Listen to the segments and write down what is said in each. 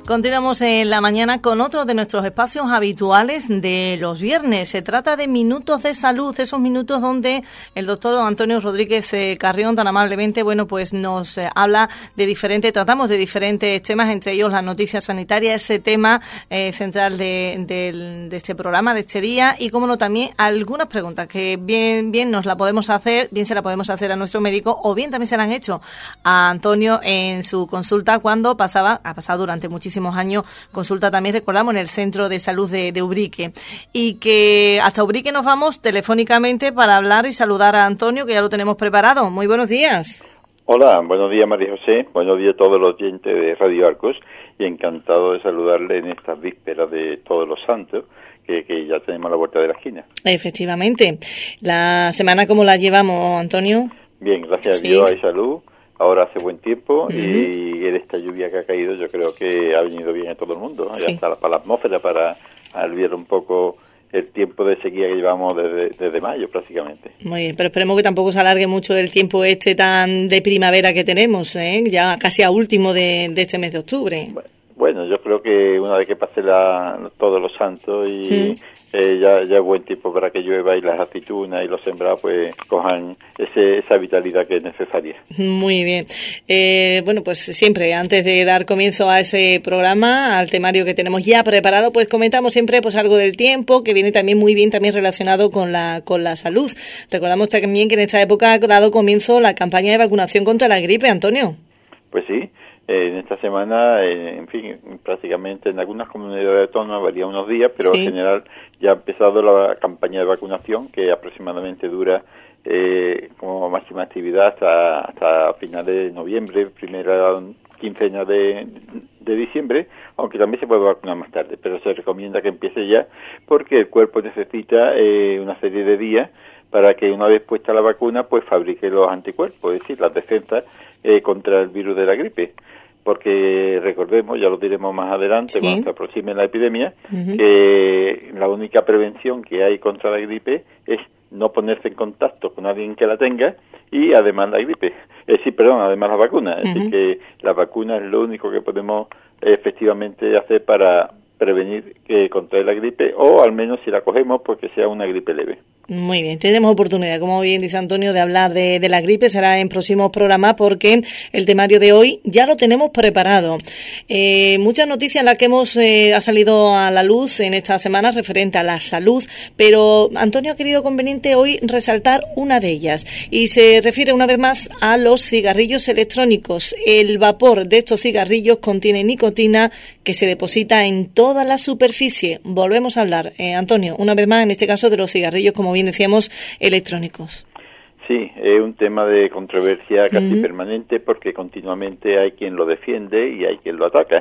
Continuamos en la mañana con otro de nuestros espacios habituales de los viernes. Se trata de Minutos de Salud, esos minutos donde el doctor Antonio Rodríguez Carrión tan amablemente, pues nos habla de tratamos de diferentes temas, entre ellos la noticia sanitaria, ese tema central de este programa, de este día, y como no también algunas preguntas que bien nos la podemos hacer, bien se la podemos hacer a nuestro médico, o bien también se la han hecho a Antonio en su consulta cuando ha pasado durante muchísimos años, consulta también, recordamos, en el Centro de Salud de Ubrique. Y que hasta Ubrique nos vamos telefónicamente para hablar y saludar a Antonio, que ya lo tenemos preparado. Muy buenos días. Hola, buenos días María José, buenos días a todos los oyentes de Radio Arcos y encantado de saludarle en estas vísperas de Todos los Santos, que ya tenemos a la vuelta de la esquina. Efectivamente. ¿La semana cómo la llevamos, Antonio? Bien, gracias a Dios hay salud. Ahora hace buen tiempo y en esta lluvia que ha caído yo creo que ha venido bien a todo el mundo, ya está para la atmósfera, para aliviar un poco el tiempo de sequía que llevamos desde mayo prácticamente. Muy bien, pero esperemos que tampoco se alargue mucho el tiempo tan de primavera que tenemos, ya casi a último de este mes de octubre. Bueno, yo creo que una vez que pase Todos los Santos y ya es buen tiempo para que llueva y las aceitunas y los sembrados pues cojan esa vitalidad que es necesaria. Muy bien. Pues siempre, antes de dar comienzo a ese programa, al temario que tenemos ya preparado, pues comentamos siempre algo del tiempo, que viene también muy bien también relacionado con la salud. Recordamos también que en esta época ha dado comienzo la campaña de vacunación contra la gripe, Antonio. Pues sí. En esta semana, en fin, prácticamente en algunas comunidades autónomas varía unos días, pero en general ya ha empezado la campaña de vacunación, que aproximadamente dura como máxima actividad hasta finales de noviembre, primera quincena de diciembre, aunque también se puede vacunar más tarde, pero se recomienda que empiece ya porque el cuerpo necesita una serie de días para que una vez puesta la vacuna pues fabrique los anticuerpos, es decir, las defensas contra el virus de la gripe. Porque recordemos, ya lo diremos más adelante cuando se aproxime la epidemia, que la única prevención que hay contra la gripe es no ponerse en contacto con alguien que la tenga y además la gripe, además la vacuna. Es decir, que la vacuna es lo único que podemos efectivamente hacer para prevenir que contraer la gripe, o al menos si la cogemos, pues que sea una gripe leve. Muy bien, tenemos oportunidad, como bien dice Antonio, de hablar de la gripe, será en próximos programas porque el temario de hoy ya lo tenemos preparado. Muchas noticias en las que ha salido a la luz en esta semana referente a la salud, pero Antonio ha querido conveniente hoy resaltar una de ellas y se refiere una vez más a los cigarrillos electrónicos. El vapor de estos cigarrillos contiene nicotina que se deposita en toda la superficie. Volvemos a hablar, Antonio, una vez más en este caso de los cigarrillos, como bien decíamos, electrónicos. Sí, es un tema de controversia casi permanente porque continuamente hay quien lo defiende y hay quien lo ataca.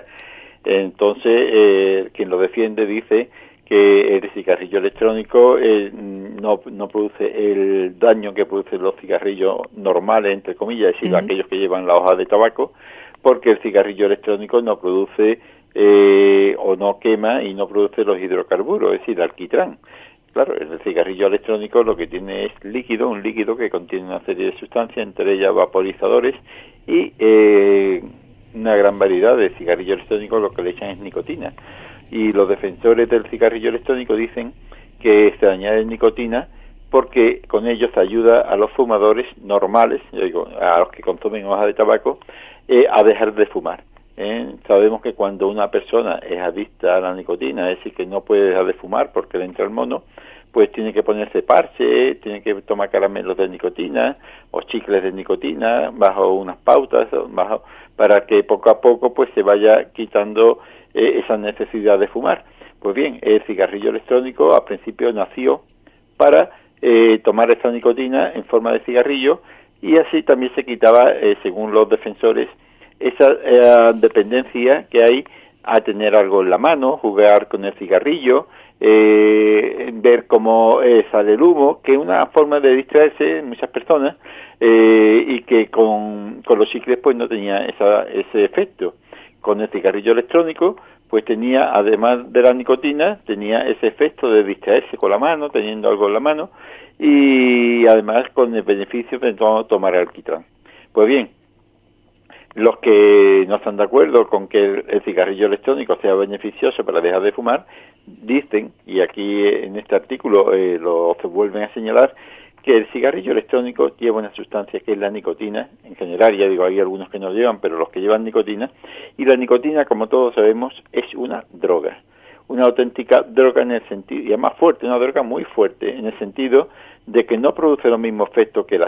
Entonces, quien lo defiende dice que el cigarrillo electrónico no produce el daño que producen los cigarrillos normales, entre comillas, es decir, aquellos que llevan la hoja de tabaco, porque el cigarrillo electrónico no produce o no quema y no produce los hidrocarburos, es decir, alquitrán. Claro, el cigarrillo electrónico lo que tiene es un líquido que contiene una serie de sustancias, entre ellas vaporizadores y una gran variedad de cigarrillos electrónicos lo que le echan es nicotina. Y los defensores del cigarrillo electrónico dicen que se añade nicotina porque con ello se ayuda a los fumadores normales, a los que consumen hoja de tabaco, a dejar de fumar. Sabemos que cuando una persona es adicta a la nicotina, es decir, que no puede dejar de fumar porque le entra el mono, pues tiene que ponerse parche, tiene que tomar caramelos de nicotina o chicles de nicotina bajo unas pautas, para que poco a poco pues se vaya quitando esa necesidad de fumar. Pues bien, el cigarrillo electrónico al principio nació para tomar esa nicotina en forma de cigarrillo y así también se quitaba, según los defensores, esa dependencia que hay a tener algo en la mano, jugar con el cigarrillo, ver cómo sale el humo, que es una forma de distraerse en muchas personas y que con los chicles pues no tenía ese efecto. Con el cigarrillo electrónico pues tenía, además de la nicotina, tenía ese efecto de distraerse con la mano, teniendo algo en la mano, y además con el beneficio de no tomar alquitrán. Pues bien, Los que no están de acuerdo con que el cigarrillo electrónico sea beneficioso para dejar de fumar, dicen, y aquí en este artículo lo vuelven a señalar, que el cigarrillo electrónico lleva una sustancia que es la nicotina, en general, ya digo, hay algunos que no llevan, pero los que llevan nicotina, y la nicotina, como todos sabemos, es una droga, una auténtica droga en el sentido, y además fuerte, una droga muy fuerte, en el sentido de que no produce los mismos efectos que la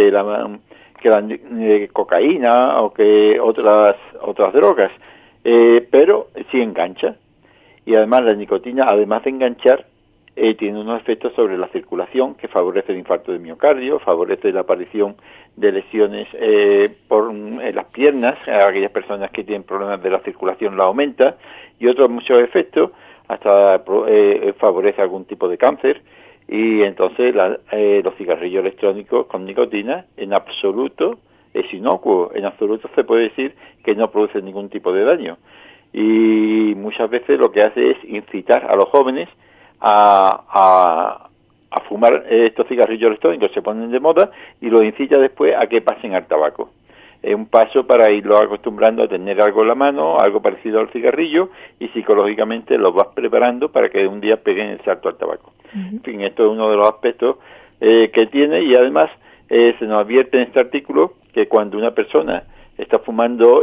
cocaína o que otras drogas, pero sí engancha. Y además la nicotina, además de enganchar, tiene unos efectos sobre la circulación que favorece el infarto de miocardio, favorece la aparición de lesiones en las piernas, a aquellas personas que tienen problemas de la circulación la aumenta, y otros muchos efectos, hasta favorece algún tipo de cáncer. Y entonces los cigarrillos electrónicos con nicotina en absoluto es inocuo, en absoluto se puede decir que no produce ningún tipo de daño, y muchas veces lo que hace es incitar a los jóvenes a fumar estos cigarrillos electrónicos, se ponen de moda y los incita después a que pasen al tabaco. Es un paso para irlos acostumbrando a tener algo en la mano, algo parecido al cigarrillo, y psicológicamente los vas preparando para que un día peguen el salto al tabaco. En fin, esto es uno de los aspectos que tiene, y además se nos advierte en este artículo que cuando una persona está fumando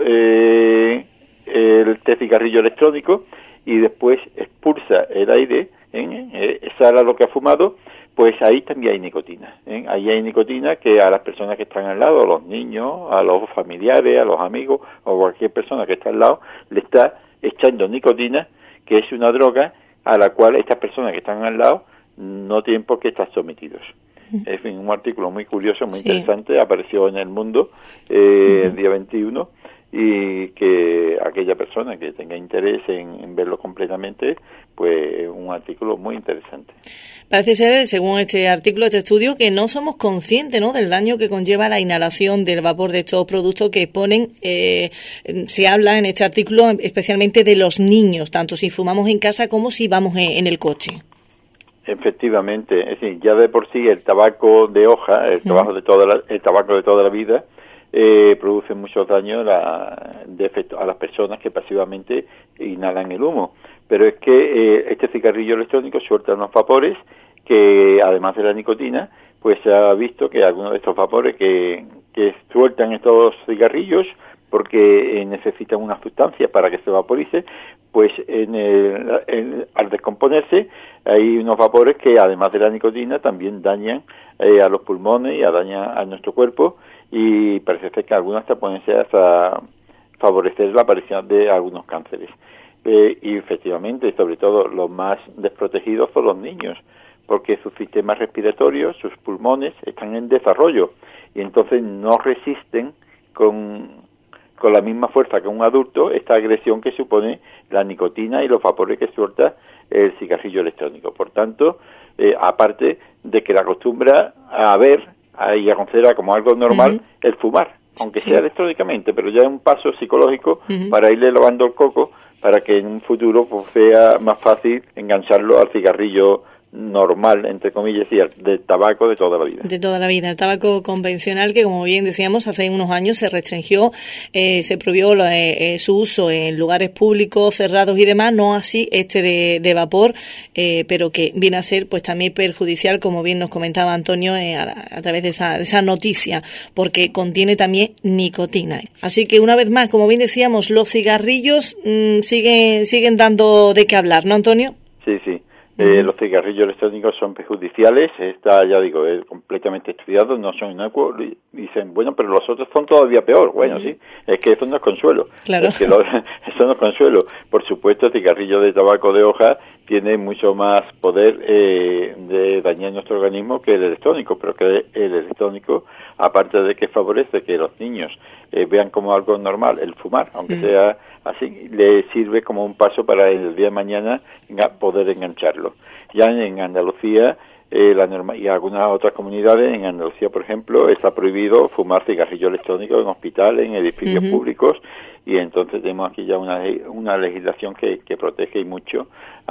este cigarrillo electrónico y después expulsa el aire, exhala lo que ha fumado, pues ahí también hay nicotina. Ahí hay nicotina que a las personas que están al lado, a los niños, a los familiares, a los amigos o cualquier persona que está al lado, le está echando nicotina, que es una droga a la cual estas personas que están al lado no tienen por qué estar sometidos. En fin, un artículo muy curioso, muy interesante, apareció en El Mundo el día 21, y que aquella persona que tenga interés en verlo completamente, pues un artículo muy interesante. Parece ser, según este artículo, este estudio, que no somos conscientes, ¿no?, del daño que conlleva la inhalación del vapor de estos productos que exponen. Se habla en este artículo especialmente de los niños, tanto si fumamos en casa como si vamos en el coche. Efectivamente, es decir, ya de por sí el tabaco de hoja, el tabaco de toda la vida, produce muchos daños a las personas que pasivamente inhalan el humo. Pero es que este cigarrillo electrónico suelta unos vapores que, además de la nicotina, pues se ha visto que algunos de estos vapores que sueltan estos cigarrillos, porque necesitan una sustancia para que se vaporice, pues al descomponerse hay unos vapores que, además de la nicotina, también dañan a los pulmones y dañan a nuestro cuerpo, y parece ser que algunas hasta pueden ser hasta favorecer la aparición de algunos cánceres. Y efectivamente, sobre todo, los más desprotegidos son los niños, porque sus sistemas respiratorios, sus pulmones, están en desarrollo, y entonces no resisten con la misma fuerza que un adulto esta agresión que supone la nicotina y los vapores que suelta el cigarrillo electrónico. Por tanto, aparte de que la acostumbra a ver y a considerar como algo normal el fumar, aunque sea electrónicamente, pero ya es un paso psicológico para irle lavando el coco, para que en un futuro pues, sea más fácil engancharlo al cigarrillo normal, entre comillas, y del tabaco de toda la vida. De toda la vida. El tabaco convencional, que como bien decíamos, hace unos años se restringió, se prohibió su uso en lugares públicos, cerrados y demás, no así este de vapor, pero que viene a ser pues también perjudicial, como bien nos comentaba Antonio, a través de esa noticia, porque contiene también nicotina. Así que una vez más, como bien decíamos, los cigarrillos siguen dando de qué hablar, ¿no, Antonio? Sí. Los cigarrillos electrónicos son perjudiciales, está, ya digo, completamente estudiado, no son inocuos. Dicen, bueno, pero los otros son todavía peor. Bueno, sí, es que eso no es consuelo. Claro. Es que eso no es consuelo. Por supuesto, el cigarrillo de tabaco de hoja tiene mucho más poder de dañar nuestro organismo que el electrónico, pero que el electrónico, aparte de que favorece que los niños vean como algo normal el fumar, aunque sea así, le sirve como un paso para el día de mañana poder engancharlo. Ya en Andalucía y algunas otras comunidades, en Andalucía, por ejemplo, está prohibido fumar cigarrillo electrónico en hospitales, en edificios públicos, y entonces tenemos aquí ya una legislación que protege y mucho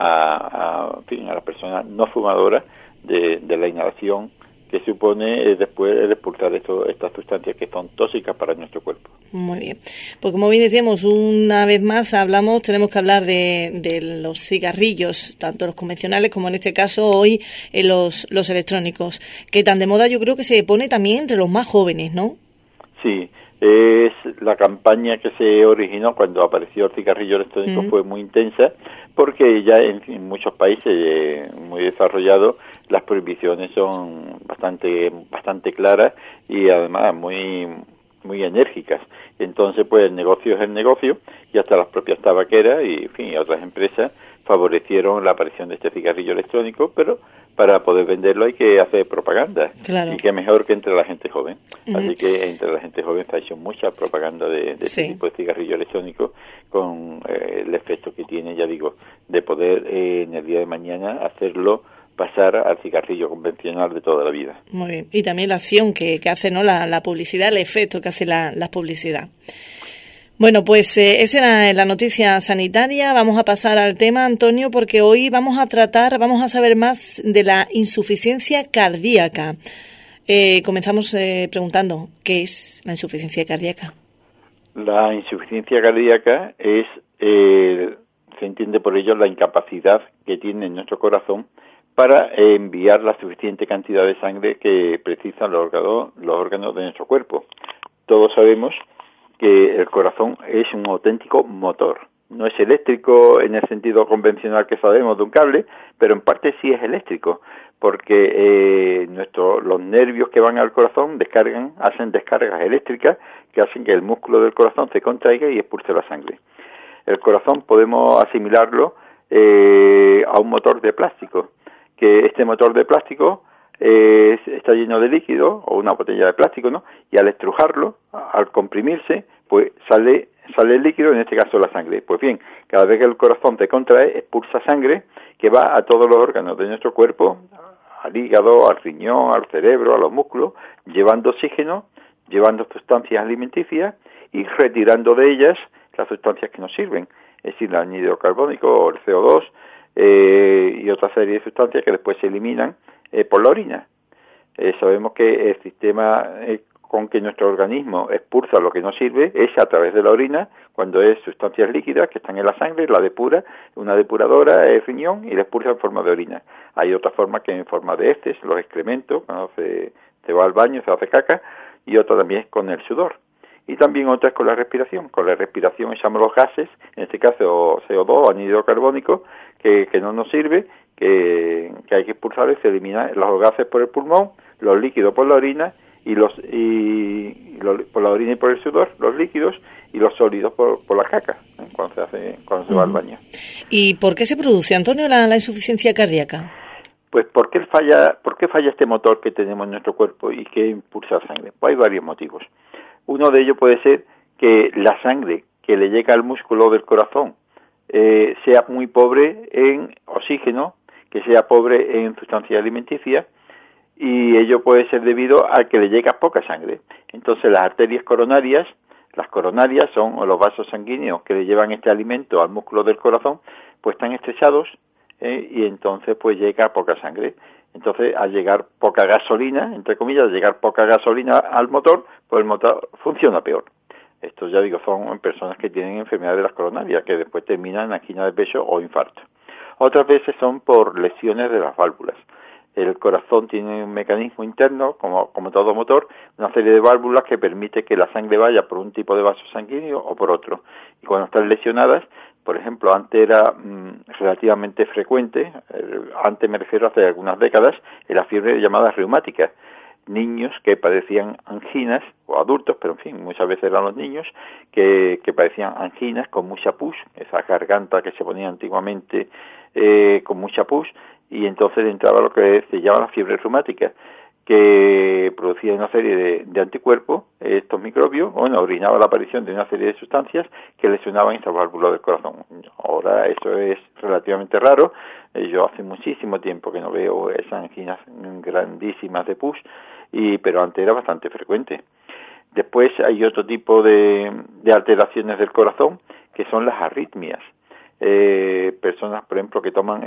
a las personas no fumadoras de la inhalación que supone después el expulsar estas sustancias que son tóxicas para nuestro cuerpo. Muy bien. Pues como bien decíamos, una vez más tenemos que hablar de los cigarrillos, tanto los convencionales como en este caso hoy los electrónicos, que tan de moda yo creo que se pone también entre los más jóvenes, ¿no? Sí, es la campaña que se originó cuando apareció el cigarrillo electrónico fue muy intensa, porque ya en muchos países muy desarrollados las prohibiciones son bastante claras y además muy enérgicas. Entonces, pues el negocio es el negocio y hasta las propias tabaqueras y, en fin, otras empresas favorecieron la aparición de este cigarrillo electrónico, pero para poder venderlo hay que hacer propaganda. Claro. Y qué mejor que entre la gente joven. Así que entre la gente joven se ha hecho mucha propaganda de este tipo de cigarrillo electrónico con el efecto que tiene, ya digo, de poder en el día de mañana hacerlo pasar al cigarrillo convencional de toda la vida. Muy bien. Y también la acción que hace, ¿no? La publicidad, el efecto que hace la publicidad. Bueno, pues esa era la noticia sanitaria. Vamos a pasar al tema, Antonio, porque hoy vamos a saber más de la insuficiencia cardíaca. Comenzamos preguntando, ¿qué es la insuficiencia cardíaca? La insuficiencia cardíaca es, se entiende por ello, la incapacidad que tiene nuestro corazón para enviar la suficiente cantidad de sangre que precisan los órganos de nuestro cuerpo. Todos sabemos que el corazón es un auténtico motor. No es eléctrico en el sentido convencional que sabemos de un cable, pero en parte sí es eléctrico, porque los nervios que van al corazón hacen descargas eléctricas que hacen que el músculo del corazón se contraiga y expulse la sangre. El corazón podemos asimilarlo a un motor de plástico, que este motor de plástico está lleno de líquido, o una botella de plástico, ¿no? Y al estrujarlo, al comprimirse, pues sale el líquido, en este caso la sangre. Pues bien, cada vez que el corazón se contrae, expulsa sangre que va a todos los órganos de nuestro cuerpo, al hígado, al riñón, al cerebro, a los músculos, llevando oxígeno, llevando sustancias alimenticias y retirando de ellas las sustancias que nos sirven, es decir, el anhídrido carbónico o el CO2, y otra serie de sustancias que después se eliminan por la orina. Sabemos que el sistema con que nuestro organismo expulsa lo que no sirve es a través de la orina, cuando es sustancias líquidas que están en la sangre, la depura, una depuradora, el riñón, y la expulsa en forma de orina. Hay otra forma que en forma de heces, los excrementos, cuando se va al baño, se hace caca, y otra también es con el sudor. Y también otra es con la respiración. Con la respiración echamos los gases, en este caso CO2, anhídrido carbónico, que no nos sirve, que hay que expulsar y se eliminan los gases por el pulmón, los líquidos por la orina, por la orina y por el sudor, los líquidos, y los sólidos por la caca, cuando se va al baño. ¿Y por qué se produce, Antonio, la insuficiencia cardíaca? Pues ¿por qué falla este motor que tenemos en nuestro cuerpo y que impulsa la sangre? Pues hay varios motivos. Uno de ellos puede ser que la sangre que le llega al músculo del corazón sea muy pobre en oxígeno, que sea pobre en sustancias alimenticias, y ello puede ser debido a que le llega poca sangre. Entonces las arterias coronarias, las coronarias son los vasos sanguíneos que le llevan este alimento al músculo del corazón, pues están estrechados y entonces pues llega poca sangre. Entonces, al llegar poca gasolina, entre comillas, al llegar poca gasolina al motor, pues el motor funciona peor. Esto, ya digo, son personas que tienen enfermedades de las coronarias, que después terminan en angina de pecho o infarto. Otras veces son por lesiones de las válvulas. El corazón tiene un mecanismo interno, como todo motor, una serie de válvulas que permite que la sangre vaya por un tipo de vaso sanguíneo o por otro. Y cuando están lesionadas, por ejemplo, antes era relativamente frecuente, antes me refiero a hace algunas décadas, en la fiebre llamada reumática. Niños que padecían anginas, o adultos, pero en fin, muchas veces eran los niños, que padecían anginas con mucha pus, esa garganta que se ponía antiguamente con mucha pus, y entonces entraba lo que se llama la fiebre reumática, que producía una serie de anticuerpos, estos microbios, orinaba la aparición de una serie de sustancias que lesionaban estas válvulas del corazón. Ahora eso es relativamente raro, yo hace muchísimo tiempo que no veo esas anginas grandísimas de pus, pero antes era bastante frecuente. Después hay otro tipo de alteraciones del corazón, que son las arritmias. Personas, por ejemplo, que toman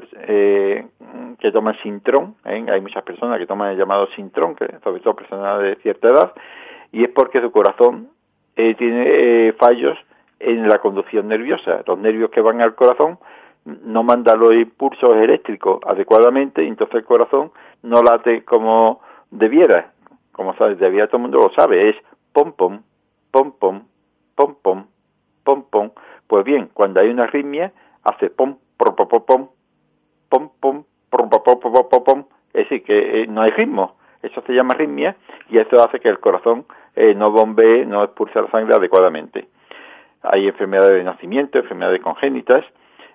Sintrón, hay muchas personas que toman el llamado Sintrón, que sobre todo personas de cierta edad, y es porque su corazón tiene fallos en la conducción nerviosa. Los nervios que van al corazón no mandan los impulsos eléctricos adecuadamente, y entonces el corazón no late como debiera. Como sabes, debiera, todo el mundo lo sabe, es pom pom, pom pom, pom pom, pom pom. Pues bien, cuando hay una arritmia, hace pom, pom, pom, pom, pom, pom, pom, pom, pom, pom, pom, pom. Es decir, que no hay ritmo. Eso se llama arritmia, y eso hace que el corazón no bombee, no expulse la sangre adecuadamente. Hay enfermedades de nacimiento, enfermedades congénitas,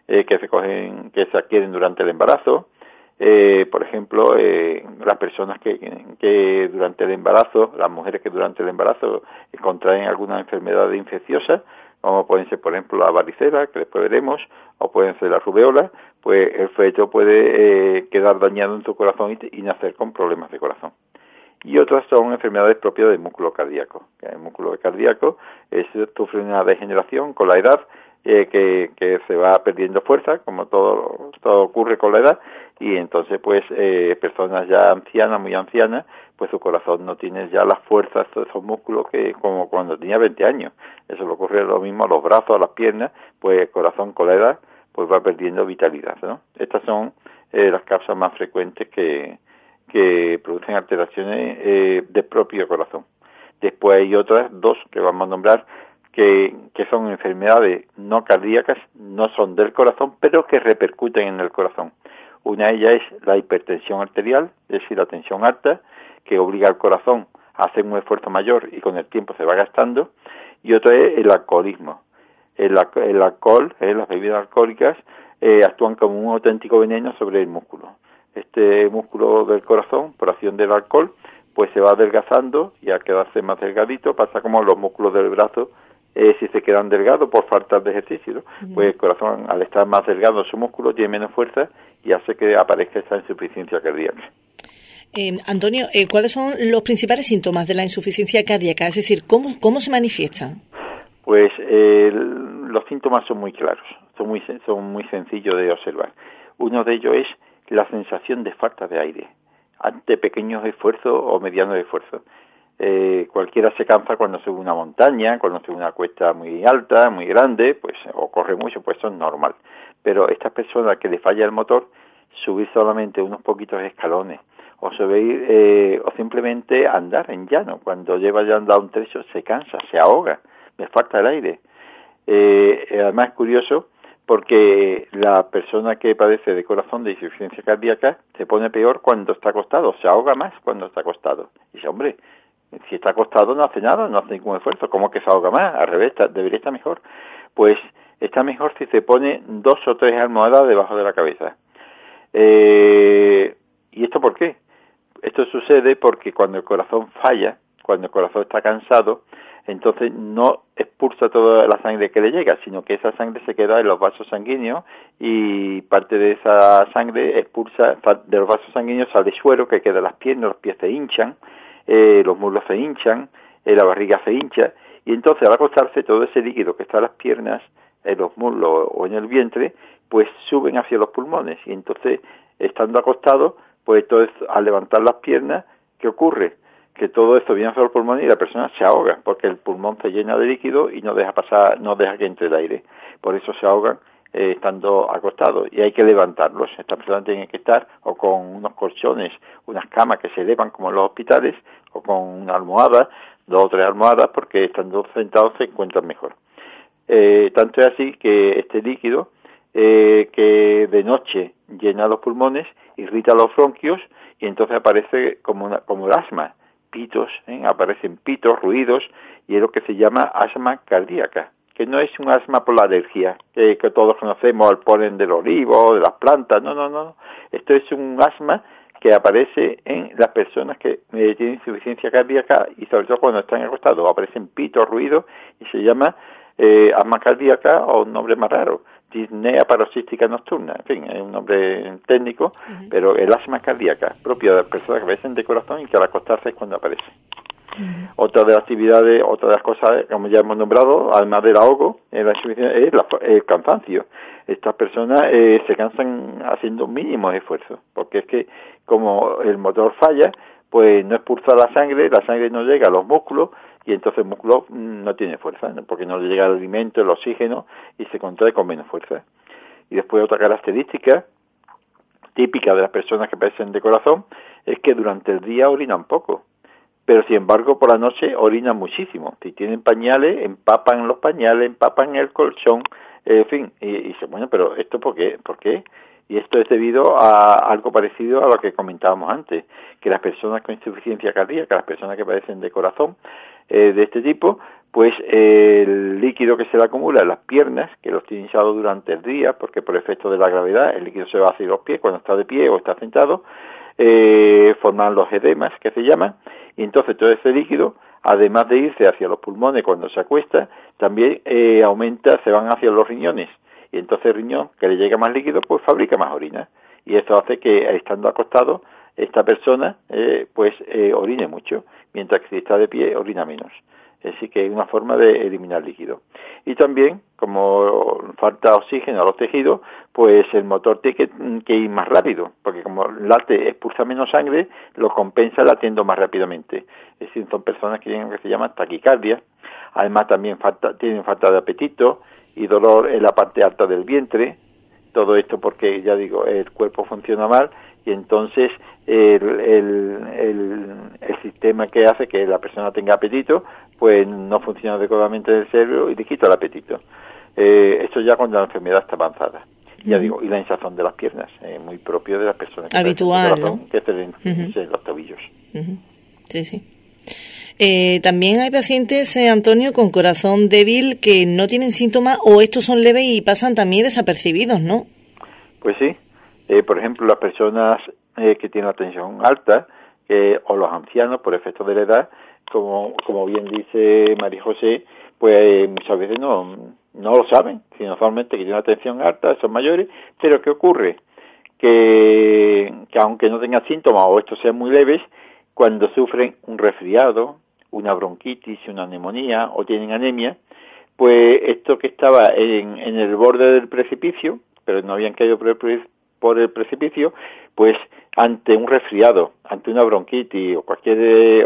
que se adquieren durante el embarazo. Por ejemplo, las personas que durante el embarazo, las mujeres que durante el embarazo contraen alguna enfermedad infecciosa, como pueden ser, por ejemplo, la varicela, que después veremos, o pueden ser la rubeola, pues el feto puede quedar dañado en su corazón y nacer con problemas de corazón. Y otras son enfermedades propias del músculo cardíaco. El músculo cardíaco sufre una degeneración con la edad, que se va perdiendo fuerza, como todo ocurre con la edad, y entonces pues personas ya ancianas, muy ancianas, pues su corazón no tiene ya las fuerzas de esos músculos que como cuando tenía 20 años. Eso le ocurre lo mismo a los brazos, a las piernas, pues el corazón con la edad pues va perdiendo vitalidad, ¿no? Estas son las causas más frecuentes que producen alteraciones del propio corazón. Después hay otras dos que vamos a nombrar que son enfermedades no cardíacas, no son del corazón, pero que repercuten en el corazón. Una de ellas es la hipertensión arterial, es decir, la tensión alta, que obliga al corazón a hacer un esfuerzo mayor y con el tiempo se va gastando. Y otra es el alcoholismo. El alcohol, las bebidas alcohólicas, actúan como un auténtico veneno sobre el músculo. Este músculo del corazón, por acción del alcohol, pues se va adelgazando, y al quedarse más delgadito pasa como los músculos del brazo, si se quedan delgados por falta de ejercicio, ¿no? Pues el corazón, al estar más delgado su músculo, tiene menos fuerza y hace que aparezca esa insuficiencia cardíaca. Antonio, ¿cuáles son los principales síntomas de la insuficiencia cardíaca? Es decir, ¿cómo se manifiestan? Pues los síntomas son muy claros, son muy sencillos de observar. Uno de ellos es la sensación de falta de aire ante pequeños esfuerzos o medianos esfuerzos. Cualquiera se cansa cuando sube una montaña, cuando sube una cuesta muy alta, muy grande, pues o corre mucho, pues eso es normal. Pero estas personas que le falla el motor, subir solamente unos poquitos escalones o subir o simplemente andar en llano, cuando lleva ya andado un trecho se cansa, se ahoga, le falta el aire. Además es curioso porque la persona que padece de corazón, de insuficiencia cardíaca, se pone peor cuando está acostado, se ahoga más cuando está acostado. Y dice, hombre, si está acostado no hace nada, no hace ningún esfuerzo, ¿cómo que se ahoga más? Al revés, debería estar mejor. Pues está mejor si se pone 2 o 3 almohadas debajo de la cabeza. ¿Y esto por qué? Esto sucede porque cuando el corazón falla, cuando el corazón está cansado, entonces no expulsa toda la sangre que le llega, sino que esa sangre se queda en los vasos sanguíneos y parte de esa sangre expulsa, de los vasos sanguíneos sale suero que queda en las piernas, los pies se hinchan, los muslos se hinchan, la barriga se hincha, y entonces al acostarse todo ese líquido que está en las piernas, en los muslos o en el vientre, pues suben hacia los pulmones, y entonces estando acostado, pues entonces al levantar las piernas, ¿qué ocurre? Que todo esto viene hacia los pulmones y la persona se ahoga, porque el pulmón se llena de líquido y no deja que entre el aire. Por eso se ahogan estando acostados, y hay que levantarlos. Estas personas tienen que estar o con unos colchones, unas camas que se elevan como en los hospitales, o con una almohada, 2 o 3 almohadas, porque estando sentados se encuentran mejor. Tanto es así que este líquido que de noche llena los pulmones, irrita los bronquios, y entonces aparece como el asma. Pitos, aparecen pitos, ruidos, y es lo que se llama asma cardíaca, que no es un asma por la alergia, que todos conocemos, el polen del olivo, de las plantas, no. Esto es un asma que aparece en las personas que tienen insuficiencia cardíaca, y sobre todo cuando están acostados, aparecen pitos, ruidos, y se llama asma cardíaca, o un nombre más raro, disnea paroxística nocturna, en fin, es un nombre técnico, pero el asma cardíaca, propio de las personas que padecen de corazón y que al acostarse es cuando aparece. Otra de las actividades, otra de las cosas, como ya hemos nombrado, además del ahogo, es el cansancio. Estas personas se cansan haciendo mínimos esfuerzos, porque es que como el motor falla, pues no expulsa la sangre no llega a los músculos, y entonces el músculo no tiene fuerza, ¿no? Porque no le llega el alimento, el oxígeno, y se contrae con menos fuerza. Y después otra característica típica de las personas que padecen de corazón es que durante el día orinan poco, pero sin embargo por la noche orinan muchísimo. Si tienen pañales, empapan los pañales, empapan el colchón, en fin, y dice, bueno, pero ¿esto por qué? ¿Por qué? Y esto es debido a algo parecido a lo que comentábamos antes, que las personas con insuficiencia cardíaca, las personas que padecen de corazón de este tipo, pues el líquido que se le acumula en las piernas, que lo tiene hinchado durante el día, porque por efecto de la gravedad el líquido se va hacia los pies cuando está de pie o está sentado, forman los edemas, que se llaman, y entonces todo ese líquido, además de irse hacia los pulmones cuando se acuesta, también aumenta, se van hacia los riñones, y entonces el riñón, que le llega más líquido, pues fabrica más orina, y esto hace que estando acostado, esta persona orine mucho, mientras que si está de pie orina menos. Así que es una forma de eliminar líquido. Y también, como falta oxígeno a los tejidos, pues el motor tiene que ir más rápido, porque como late, expulsa menos sangre, lo compensa latiendo más rápidamente. Es decir, son personas que tienen lo que se llama taquicardia. Además también tienen falta de apetito y dolor en la parte alta del vientre. Todo esto porque, ya digo, el cuerpo funciona mal y entonces el sistema que hace que la persona tenga apetito, pues no funciona adecuadamente en el cerebro y le quita el apetito. Esto ya cuando la enfermedad está avanzada. Ya digo, y la hinchazón de las piernas, muy propio de las personas que habitual, corazón, ¿no? Que se le los tobillos. Sí, sí. También hay pacientes, Antonio, con corazón débil que no tienen síntomas o estos son leves y pasan también desapercibidos, ¿no? Pues sí. Por ejemplo, las personas que tienen la tensión alta o los ancianos por efecto de la edad, como bien dice María José, pues muchas veces no lo saben, sino solamente que tienen una tensión alta, son mayores, pero ¿qué ocurre? Que aunque no tengan síntomas o estos sean muy leves, cuando sufren un resfriado, una bronquitis, una neumonía o tienen anemia, pues esto que estaba en el borde del precipicio, pero no habían caído por el precipicio, pues ante un resfriado, ante una bronquitis o cualquier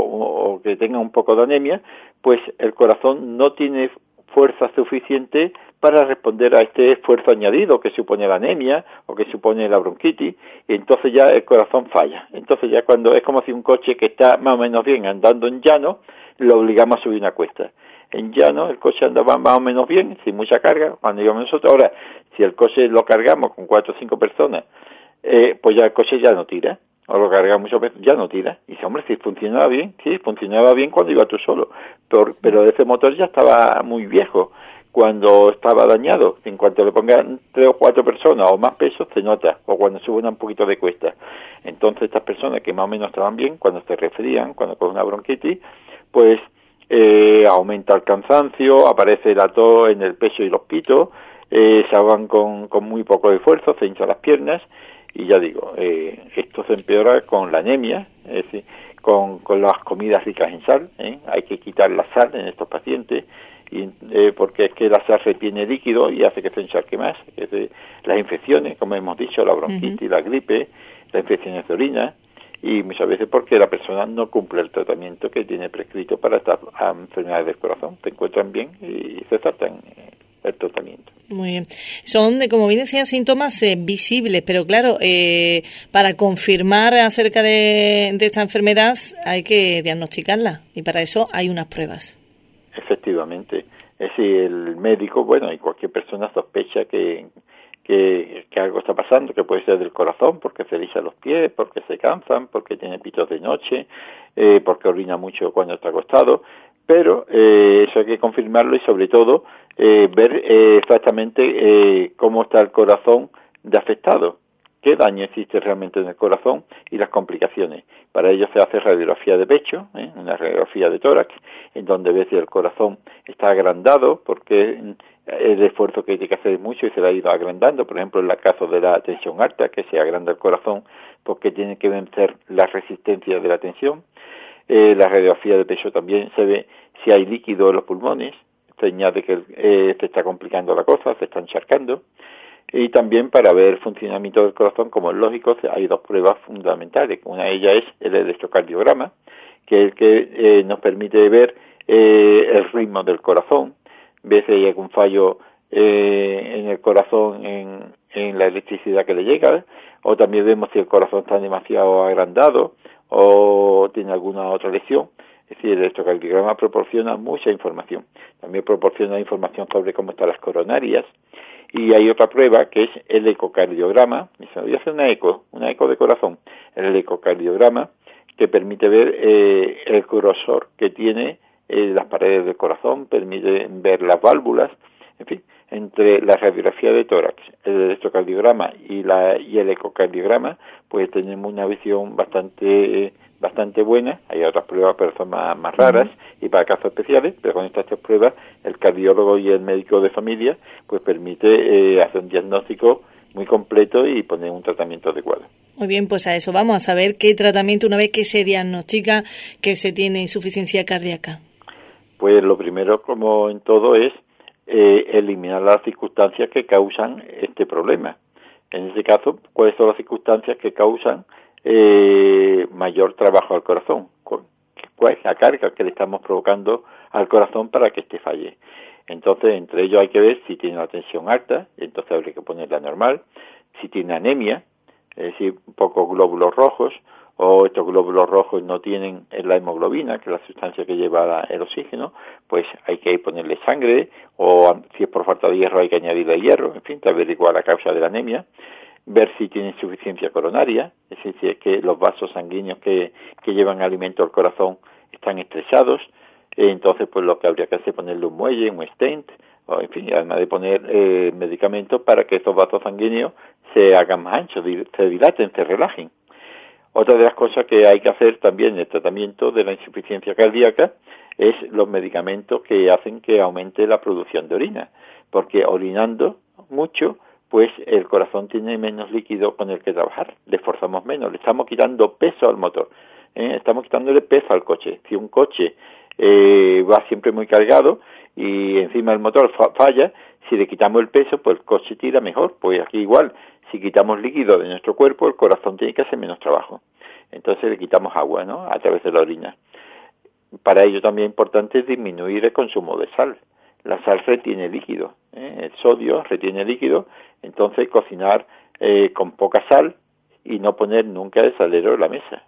o que tenga un poco de anemia, pues el corazón no tiene fuerza suficiente para responder a este esfuerzo añadido que supone la anemia o que supone la bronquitis, y entonces ya el corazón falla. Entonces ya cuando es como si un coche que está más o menos bien andando en llano, lo obligamos a subir una cuesta. En llano el coche andaba más o menos bien, sin mucha carga, cuando íbamos nosotros. Ahora, si el coche lo cargamos con 4 o 5 personas, pues ya el coche ya no tira, o lo cargamos muchas veces, ya no tira. Y dice, hombre, si funcionaba bien, sí, funcionaba bien cuando iba tú solo, pero ese motor ya estaba muy viejo, cuando estaba dañado. En cuanto le pongan 3 o 4 personas o más pesos, se nota, o cuando sube un poquito de cuesta. Entonces estas personas que más o menos estaban bien, cuando se resfrían, cuando con una bronquitis, pues aumenta el cansancio, aparece la tos en el pecho y los pitos, se ahogan con muy poco esfuerzo, se hinchan las piernas, y ya digo, esto se empeora con la anemia, es decir, con las comidas ricas en sal, hay que quitar la sal en estos pacientes, y porque es que la sal retiene líquido y hace que se encharque más. Las infecciones, como hemos dicho, la bronquitis, la gripe, las infecciones de orina, y muchas veces porque la persona no cumple el tratamiento que tiene prescrito para estas enfermedades del corazón. Se encuentran bien y se tratan el tratamiento. Muy bien. Son, como bien decía, síntomas visibles, pero claro, para confirmar acerca de esta enfermedad hay que diagnosticarla y para eso hay unas pruebas. Efectivamente. Es decir, el médico, bueno, y cualquier persona sospecha que algo está pasando, que puede ser del corazón, porque se eriza los pies, porque se cansan, porque tiene pitos de noche, porque orina mucho cuando está acostado, pero eso hay que confirmarlo y sobre todo ver exactamente cómo está el corazón de afectado, qué daño existe realmente en el corazón y las complicaciones. Para ello se hace radiografía de pecho, una radiografía de tórax, en donde ves si el corazón está agrandado, porque el esfuerzo que tiene que hacer es mucho y se le ha ido agrandando. Por ejemplo, en el caso de la tensión alta, que se agranda el corazón porque tiene que vencer la resistencia de la tensión. La radiografía de pecho también se ve si hay líquido en los pulmones, señal de que se está complicando la cosa, se está encharcando. Y también para ver el funcionamiento del corazón, como es lógico, hay 2 pruebas fundamentales. Una de ellas es el electrocardiograma, que es el que nos permite ver el ritmo del corazón, ve si hay algún fallo en el corazón, en la electricidad que le llega, o también vemos si el corazón está demasiado agrandado o tiene alguna otra lesión. Es decir, el electrocardiograma proporciona mucha información. También proporciona información sobre cómo están las coronarias. Y hay otra prueba que es el ecocardiograma. Se voy a hacer una eco de corazón. El ecocardiograma que permite ver el grosor que tiene las paredes del corazón, permite ver las válvulas, en fin, entre la radiografía de tórax, el electrocardiograma y el ecocardiograma, pues tenemos una visión bastante buena. Hay otras pruebas, pero son más raras y para casos especiales, pero con estas tres pruebas el cardiólogo y el médico de familia pues permite hacer un diagnóstico muy completo y poner un tratamiento adecuado. Muy bien, pues a eso vamos a saber qué tratamiento una vez que se diagnostica que se tiene insuficiencia cardíaca. Pues lo primero, como en todo, es eliminar las circunstancias que causan este problema. En este caso, ¿cuáles son las circunstancias que causan mayor trabajo al corazón? ¿Cuál es la carga que le estamos provocando al corazón para que este falle? Entonces, entre ellos hay que ver si tiene una tensión alta, entonces habría que ponerla normal, si tiene anemia, es decir, pocos glóbulos rojos, o estos glóbulos rojos no tienen la hemoglobina, que es la sustancia que lleva el oxígeno, pues hay que ponerle sangre, o si es por falta de hierro hay que añadirle hierro, en fin, averiguar la causa de la anemia, ver si tiene insuficiencia coronaria, es decir, si es que los vasos sanguíneos que llevan alimento al corazón están estrechados, entonces pues lo que habría que hacer es ponerle un muelle, un stent, o en fin, además de poner medicamentos para que esos vasos sanguíneos se hagan más anchos, se dilaten, se relajen. Otra de las cosas que hay que hacer también en el tratamiento de la insuficiencia cardíaca es los medicamentos que hacen que aumente la producción de orina, porque orinando mucho, pues el corazón tiene menos líquido con el que trabajar, le esforzamos menos, le estamos quitando peso al motor, estamos quitándole peso al coche. Si un coche va siempre muy cargado y encima el motor falla, si le quitamos el peso, pues el coche tira mejor. Pues aquí igual, si quitamos líquido de nuestro cuerpo, el corazón tiene que hacer menos trabajo. Entonces le quitamos agua, ¿no?, a través de la orina. Para ello también es importante disminuir el consumo de sal. La sal retiene líquido, el sodio retiene líquido, entonces cocinar con poca sal y no poner nunca el salero en la mesa.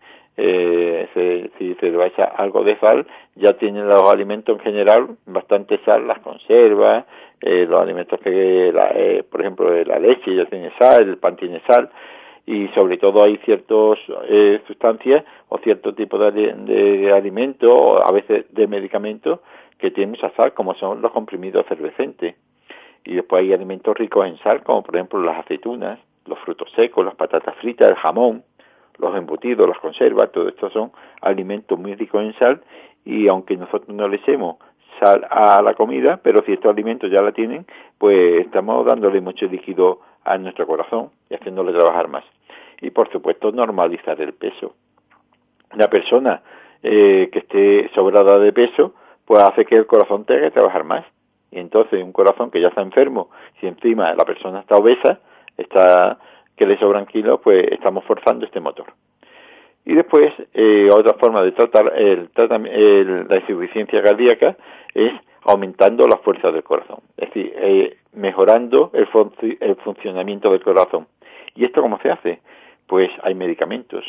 Si se le va a echar algo de sal, ya tienen los alimentos en general bastante sal, las conservas, los alimentos que, por ejemplo, la leche ya tiene sal, el pan tiene sal, y sobre todo hay ciertas sustancias o cierto tipo de alimentos, o a veces de medicamentos, que tienen mucha sal, como son los comprimidos efervescentes. Y después hay alimentos ricos en sal, como por ejemplo las aceitunas, los frutos secos, las patatas fritas, el jamón, los embutidos, las conservas. Todo esto son alimentos muy ricos en sal, y aunque nosotros no le echemos sal a la comida, pero si estos alimentos ya la tienen, pues estamos dándole mucho líquido a nuestro corazón y haciéndole trabajar más. Y por supuesto normalizar el peso. Una persona que esté sobrada de peso, pues hace que el corazón tenga que trabajar más. Y entonces un corazón que ya está enfermo, si encima la persona está obesa, que le sobran kilos, pues estamos forzando este motor. Y después, otra forma de tratar la insuficiencia cardíaca es aumentando la fuerza del corazón, es decir, mejorando el funcionamiento del corazón. ¿Y esto cómo se hace? Pues hay medicamentos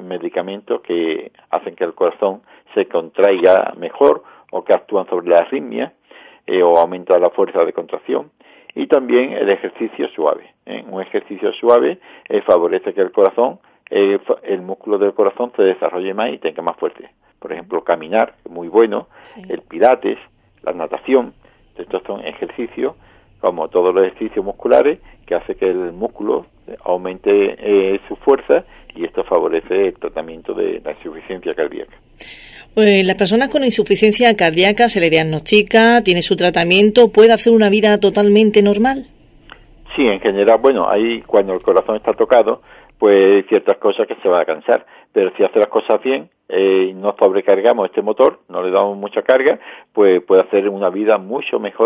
que hacen que el corazón se contraiga mejor, o que actúan sobre la arritmia, o aumenta la fuerza de contracción. Y también el ejercicio suave. Un ejercicio suave favorece que el corazón, el músculo del corazón se desarrolle más y tenga más fuerte. Por ejemplo, caminar, muy bueno, sí. El pilates, la natación. Estos son ejercicios, como todos los ejercicios musculares, que hace que el músculo aumente su fuerza, y esto favorece el tratamiento de la insuficiencia cardíaca. Las personas con insuficiencia cardíaca se le diagnostica, tiene su tratamiento, ¿puede hacer una vida totalmente normal? Sí, en general, bueno, ahí cuando el corazón está tocado, pues ciertas cosas que se va a cansar, pero si hace las cosas bien, no sobrecargamos este motor, no le damos mucha carga, pues puede hacer una vida mucho mejor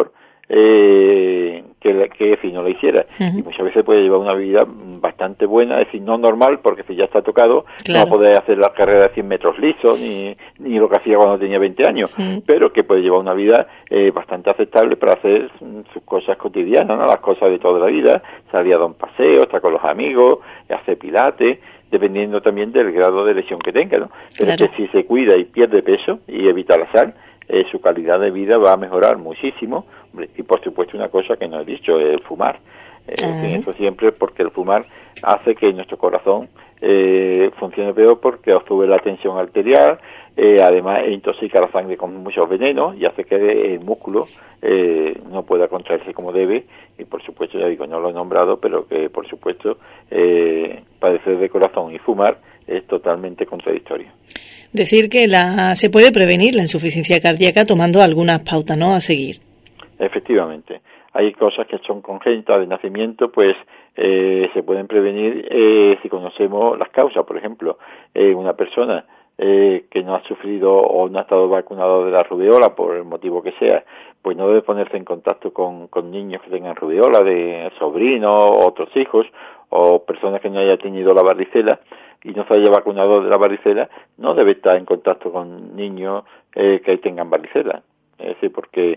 que si no lo hiciera. Uh-huh. Y muchas veces puede llevar una vida bastante buena, es decir, no normal, porque si ya está tocado, claro, no va a poder hacer la carrera de 100 metros lisos, ni lo que hacía cuando tenía 20 años, pero que puede llevar una vida bastante aceptable para hacer sus cosas cotidianas, ¿no? Las cosas de toda la vida, salir a dar un paseo, estar con los amigos, hacer pilates, dependiendo también del grado de lesión que tenga, ¿no? Pero claro, que si se cuida y pierde peso y evita la sal, su calidad de vida va a mejorar muchísimo. Y por supuesto una cosa que no he dicho, el fumar. Eso siempre, porque el fumar hace que nuestro corazón funcione peor, porque sube la tensión arterial, además intoxica la sangre con muchos venenos y hace que el músculo no pueda contraerse como debe. Y por supuesto, ya digo, no lo he nombrado, pero que por supuesto padecer de corazón y fumar es totalmente contradictorio. Decir que se puede prevenir la insuficiencia cardíaca tomando algunas pautas, ¿no?, a seguir. Efectivamente. Hay cosas que son congénitas de nacimiento, pues se pueden prevenir si conocemos las causas. Por ejemplo, una persona que no ha sufrido o no ha estado vacunado de la rubeola, por el motivo que sea, pues no debe ponerse en contacto con niños que tengan rubeola, de sobrinos, otros hijos, o personas que no haya tenido la varicela y no se haya vacunado de la varicela, no debe estar en contacto con niños que tengan varicela. Es decir, porque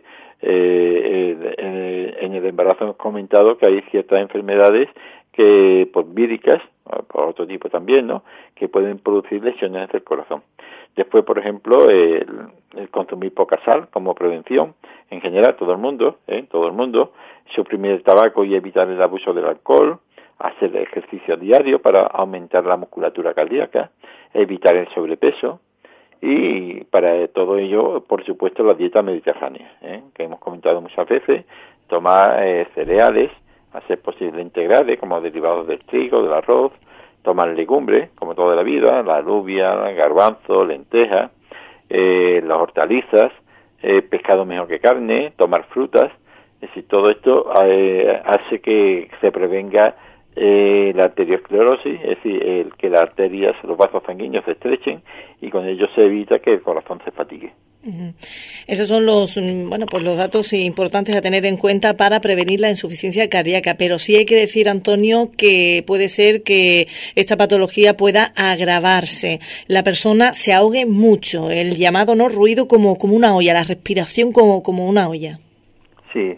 en el embarazo hemos comentado que hay ciertas enfermedades que, por víricas, por otro tipo también, ¿no?, que pueden producir lesiones del corazón. Después, por ejemplo, el consumir poca sal como prevención, en general, todo el mundo, suprimir el tabaco y evitar el abuso del alcohol, hacer ejercicio diario para aumentar la musculatura cardíaca, evitar el sobrepeso, y para todo ello, por supuesto, la dieta mediterránea, que hemos comentado muchas veces, tomar cereales, hacer posible integrales como derivados del trigo, del arroz, tomar legumbres, como toda la vida, la alubia, garbanzo, lenteja, las hortalizas, pescado mejor que carne, tomar frutas. Es decir, todo esto hace que se prevenga la arteriosclerosis, es decir, que las arterias, los vasos sanguíneos se estrechen, y con ello se evita que el corazón se fatigue. Esos son los datos importantes a tener en cuenta para prevenir la insuficiencia cardíaca, pero sí hay que decir, Antonio, que puede ser que esta patología pueda agravarse. La persona se ahogue mucho, el llamado ruido como una olla, la respiración como una olla. Sí.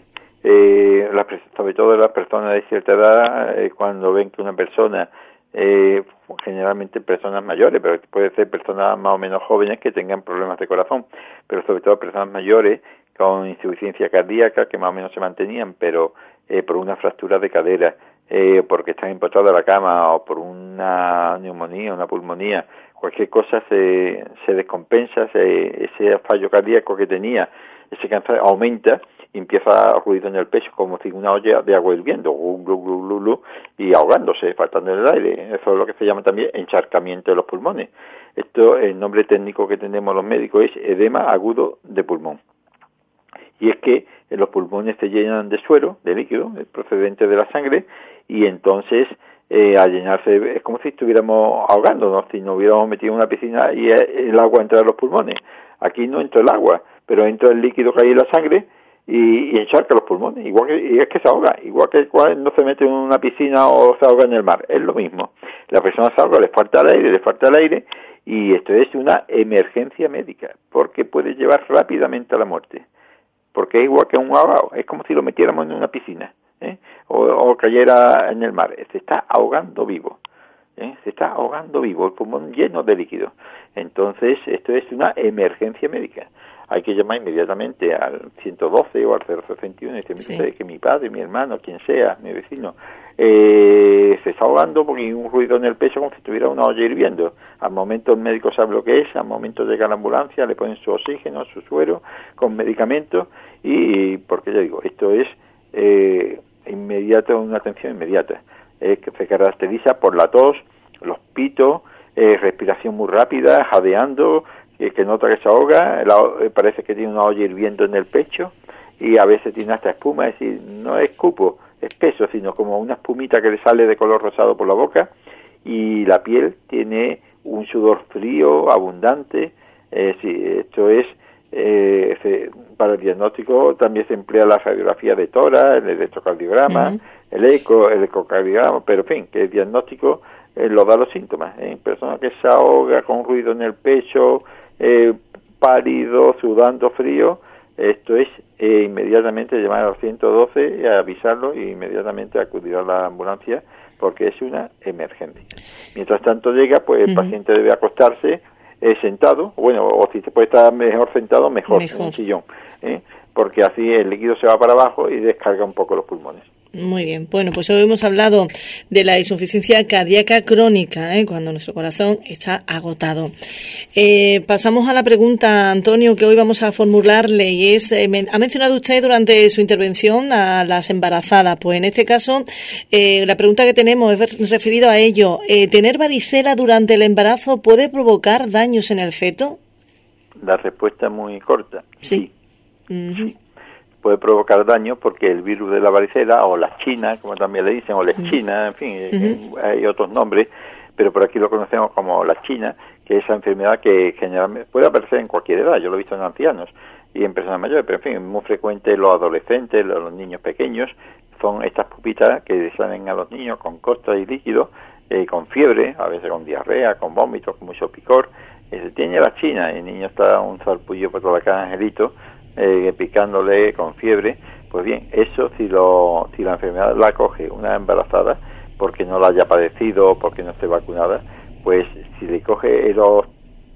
Sobre todo las personas de cierta edad, cuando ven que una persona, generalmente personas mayores, pero puede ser personas más o menos jóvenes que tengan problemas de corazón, pero sobre todo personas mayores con insuficiencia cardíaca que más o menos se mantenían, pero por una fractura de cadera, porque están impostrados a la cama, o por una neumonía, una pulmonía, cualquier cosa se descompensa, ese fallo cardíaco que tenía, ese cáncer aumenta y empieza a ruido en el pecho como si una olla de agua hirviendo, y ahogándose, faltando el aire. Eso es lo que se llama también encharcamiento de los pulmones. Esto, el nombre técnico que tenemos los médicos es edema agudo de pulmón. Y es que los pulmones se llenan de suero, de líquido, procedente de la sangre, y entonces al llenarse es como si estuviéramos ahogándonos, si nos hubiéramos metido en una piscina y el agua entra en los pulmones. Aquí no entra el agua, pero entra el líquido que hay en la sangre y encharca los pulmones, y es que se ahoga, igual que cuando se mete en una piscina o se ahoga en el mar, es lo mismo. La persona se ahoga, le falta el aire, y esto es una emergencia médica, porque puede llevar rápidamente a la muerte, porque es igual que un ahogado, es como si lo metiéramos en una piscina, o cayera en el mar, se está ahogando vivo. Se está ahogando vivo, el pulmón lleno de líquido. Entonces, esto es una emergencia médica. Hay que llamar inmediatamente al 112 o al 061 y decir, que mi padre, mi hermano, quien sea, mi vecino, se está ahogando porque hay un ruido en el pecho como si estuviera una olla hirviendo. Al momento el médico sabe lo que es, al momento llega la ambulancia, le ponen su oxígeno, su suero, con medicamentos, y porque ya digo, esto es inmediato, una atención inmediata. Que se caracteriza por la tos, los pitos, respiración muy rápida, jadeando, que nota que se ahoga, parece que tiene una olla hirviendo en el pecho, y a veces tiene hasta espuma, es decir, no es cupo espeso, sino como una espumita que le sale de color rosado por la boca, y la piel tiene un sudor frío, abundante. Esto es Para el diagnóstico también se emplea la radiografía de tórax, el electrocardiograma, el ecocardiograma, pero en fin, que el diagnóstico lo da los síntomas. Persona que se ahoga con ruido en el pecho, pálido, sudando frío, esto es inmediatamente llamar al 112, avisarlo e inmediatamente acudir a la ambulancia porque es una emergencia. Mientras tanto llega, pues el paciente debe acostarse sentado, o si se puede estar mejor sentado, mejor. En un sillón, porque así el líquido se va para abajo y descarga un poco los pulmones. Muy bien, bueno, pues hoy hemos hablado de la insuficiencia cardíaca crónica, cuando nuestro corazón está agotado. Pasamos a la pregunta, Antonio, que hoy vamos a formularle, y es, ha mencionado usted durante su intervención a las embarazadas. Pues en este caso, la pregunta que tenemos es referido a ello. ¿Tener varicela durante el embarazo puede provocar daños en el feto? La respuesta es muy corta. Sí. Sí. Puede provocar daño porque el virus de la varicela, o la china, como también le dicen, o la china, en fin, hay otros nombres, pero por aquí lo conocemos como la china, que es esa enfermedad que generalmente puede aparecer en cualquier edad. Yo lo he visto en ancianos y en personas mayores, pero en fin, es muy frecuente en los adolescentes, los niños pequeños. Son estas pupitas que salen a los niños con costras y líquidos, con fiebre, a veces con diarrea, con vómitos, con mucho picor. Tiene la china y el niño está un zarpullo por toda la cara, angelito, picándole con fiebre. Pues bien, eso si la enfermedad la coge una embarazada porque no la haya padecido o porque no esté vacunada, pues si le coge los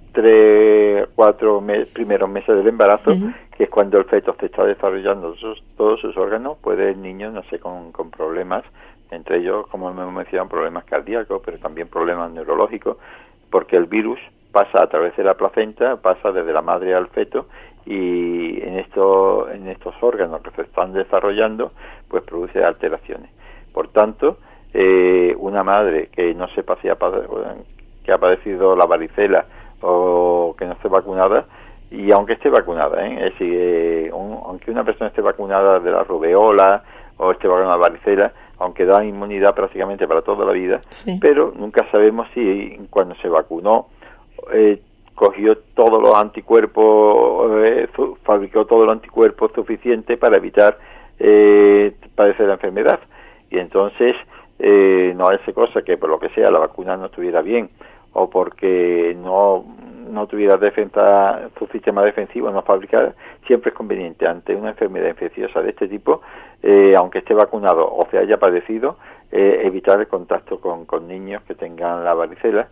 3-4 primeros meses del embarazo, que es cuando el feto se está desarrollando todos sus órganos, puede el niño nacer con problemas, entre ellos, como hemos mencionado, problemas cardíacos, pero también problemas neurológicos, porque el virus pasa a través de la placenta, pasa desde la madre al feto, y en estos órganos que se están desarrollando, pues produce alteraciones. Por tanto, una madre que no sepa si que ha padecido la varicela o que no esté vacunada, y aunque esté vacunada, es decir, aunque una persona esté vacunada de la rubeola o esté vacunada de la varicela, aunque da inmunidad prácticamente para toda la vida, pero nunca sabemos si cuando se vacunó cogió todos los anticuerpos, fabricó todos los anticuerpos suficientes para evitar padecer la enfermedad. Y entonces no hace cosa que por lo que sea la vacuna no estuviera bien, o porque no tuviera defensa, su sistema defensivo no fabricara. Siempre es conveniente ante una enfermedad infecciosa de este tipo, aunque esté vacunado o se haya padecido, evitar el contacto con niños que tengan la varicela,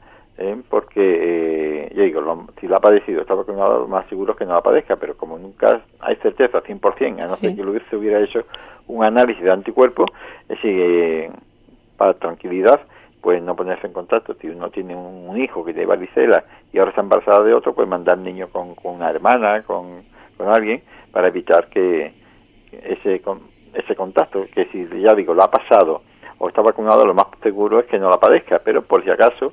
porque, yo digo, si la ha padecido, está vacunado, lo más seguro es que no la padezca, pero como nunca hay certeza 100%, a no ser que se hubiera hecho un análisis de anticuerpos, es decir, para tranquilidad, pues no ponerse en contacto. Si uno tiene un hijo que tiene varicela y ahora está embarazada de otro, pues mandar niño con una hermana, con alguien, para evitar que ese contacto, que si ya digo, lo ha pasado o está vacunado, lo más seguro es que no la padezca, pero por si acaso,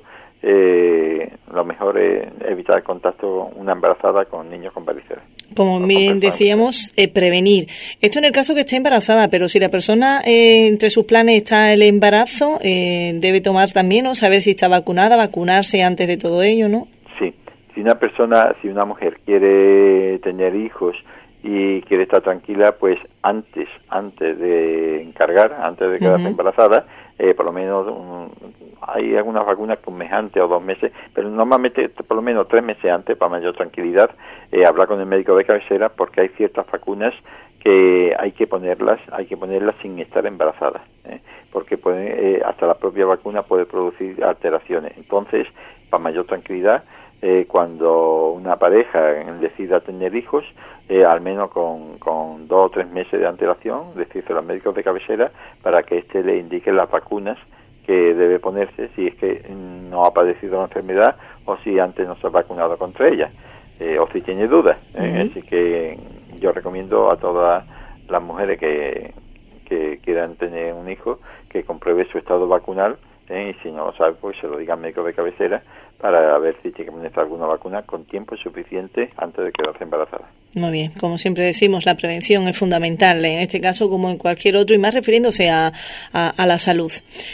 lo mejor es evitar el contacto una embarazada con niños con varicela. Como bien decíamos, prevenir. Esto en el caso que esté embarazada, pero si la persona entre sus planes está el embarazo, debe tomar también, ¿no? Saber si está vacunada, vacunarse antes de todo ello, ¿no? Sí. Si una mujer quiere tener hijos y quiere estar tranquila, pues antes de quedarse embarazada, por lo menos hay algunas vacunas que un mes antes o 2 meses, pero normalmente por lo menos 3 meses antes, para mayor tranquilidad, hablar con el médico de cabecera, porque hay ciertas vacunas que hay que ponerlas sin estar embarazadas, porque hasta la propia vacuna puede producir alteraciones. Entonces, para mayor tranquilidad, cuando una pareja decida tener hijos, al menos con 2 o 3 meses de antelación, decirse a los médicos de cabecera para que le indique las vacunas que debe ponerse si es que no ha padecido la enfermedad o si antes no se ha vacunado contra ella, o si tiene dudas. Así que yo recomiendo a todas las mujeres que quieran tener un hijo que compruebe su estado vacunal, y si no lo sabe, pues se lo diga al médico de cabecera para ver si tiene que ponerse alguna vacuna con tiempo suficiente antes de quedarse embarazada. Muy bien, como siempre decimos, la prevención es fundamental en este caso como en cualquier otro, y más refiriéndose a la salud.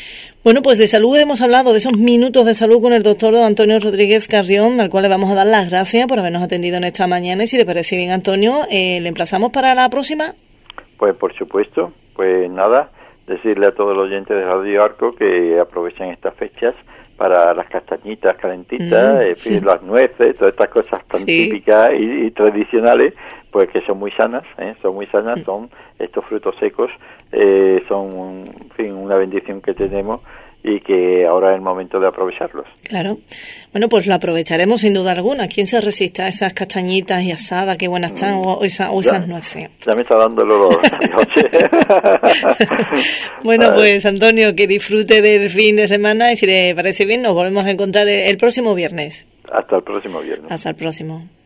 Bueno, pues de salud hemos hablado, de esos minutos de salud con el doctor don Antonio Rodríguez Carrión, al cual le vamos a dar las gracias por habernos atendido en esta mañana. Y si le parece bien, Antonio, ¿le emplazamos para la próxima? Pues por supuesto, pues nada, decirle a todos los oyentes de Radio Arco que aprovechen estas fechas para las castañitas calentitas, las nueces, todas estas cosas tan típicas y tradicionales, pues que son muy sanas, son estos frutos secos, son, en fin, una bendición que tenemos y que ahora es el momento de aprovecharlos. Claro. Bueno, pues lo aprovecharemos sin duda alguna. ¿Quién se resiste a esas castañitas y asadas, qué buenas están, o esas nueces? Ya me está dando el olor. Bueno, pues Antonio, que disfrute del fin de semana y si le parece bien nos volvemos a encontrar el próximo viernes. Hasta el próximo viernes. Hasta el próximo.